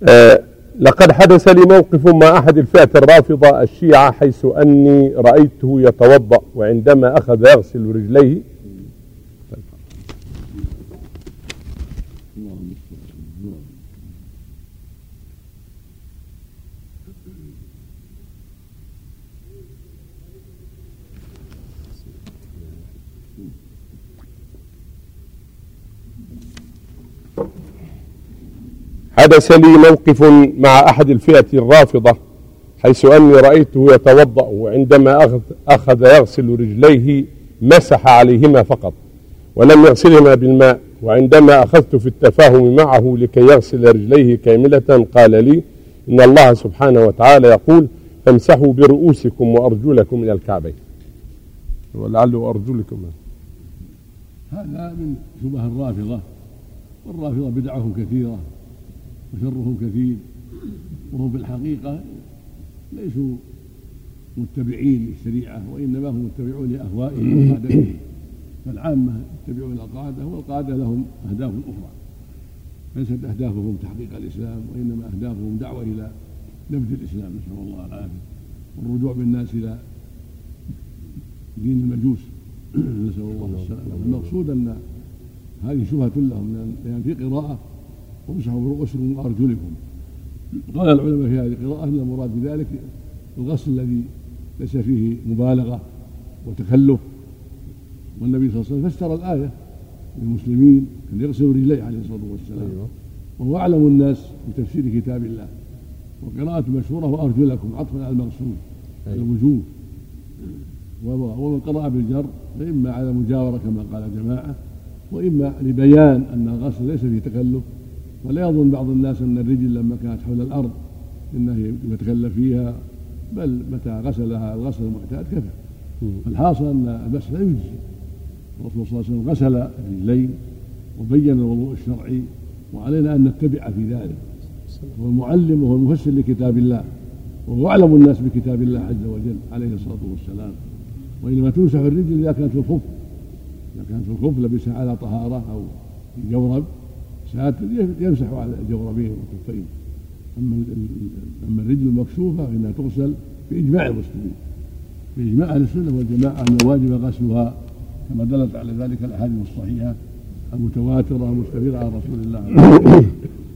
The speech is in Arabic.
لقد حدث لي موقف مع أحد الفئة الرافضة الشيعة، حيث أني رأيته يتوضأ وعندما أخذ يغسل رجليه حدث لي موقف مع أحد الفئة الرافضة، حيث أني رأيته يتوضأ وعندما أخذ يغسل رجليه مسح عليهما فقط ولم يغسلهما بالماء، وعندما أخذت في التفاهم معه لكي يغسل رجليه كاملة قال لي إن الله سبحانه وتعالى يقول فامسحوا برؤوسكم وأرجلكم إلى الكعبين، ولعله أرجلكم. هذا من شبه الرافضة، والرافضة بدعهم كثيرة وشرهم كثير، وهم في الحقيقة ليسوا متبعين للشريعة، وإنما هم متبعون لأهوائهم وقادتهم، فالعامة يتبعون القادة، والقادة لهم أهداف أخرى ليست أهدافهم تحقيق الإسلام، وإنما أهدافهم دعوة إلى نبذ الإسلام، نسأل الله العافية، والرجوع بالناس إلى دين المجوس، نسأل الله السلامة. المقصود أن هذه شبهة لهم، لأن في قراءة وامسحوا برؤوسكم وأرجلكم. قال العلماء في هذه القراءة أن المراد بذلك الغسل الذي ليس فيه مبالغة وتكلف، والنبي صلى الله عليه وسلم فسر الآية للمسلمين أن يغسلوا رجليه عليه الصلاة والسلام، وهو أعلم الناس بتفسير كتاب الله. وقراءة مشهورة وأرجلكم عطفا على المغسول الوجوه، ومن قرأ بالجر فإما على مجاورة كما قال جماعة، وإما لبيان أن الغسل ليس فيه تكلف. ولا يظن بعض الناس أن الرجل لما كانت حول الأرض إنه يتكلف فيها، بل متى غسلها الغسل المعتاد كفى. فالحاصل أن المسح لا يجزي، الرسول صلى الله عليه وسلم غسل الرجلين وبين الوضوء الشرعي، وعلينا أن نتبع في ذلك. هو المعلم وهو المفسر لكتاب الله، وهو أعلم الناس بكتاب الله عز وجل عليه الصلاة والسلام. وإنما تمسح الرجل إذا كانت في الخف، إذا كانت في الخف لبسها على طهارة أو جورب ساتر يمسح على الجوربين والخفين. أما الرجل المكشوفة فإنها تغسل بإجماع المسلمين، بإجماع أهل السنة والجماعة، أن الواجب غسلها كما دلت على ذلك الأحاديث الصحيحة المتواترة المستفيضة عن رسول الله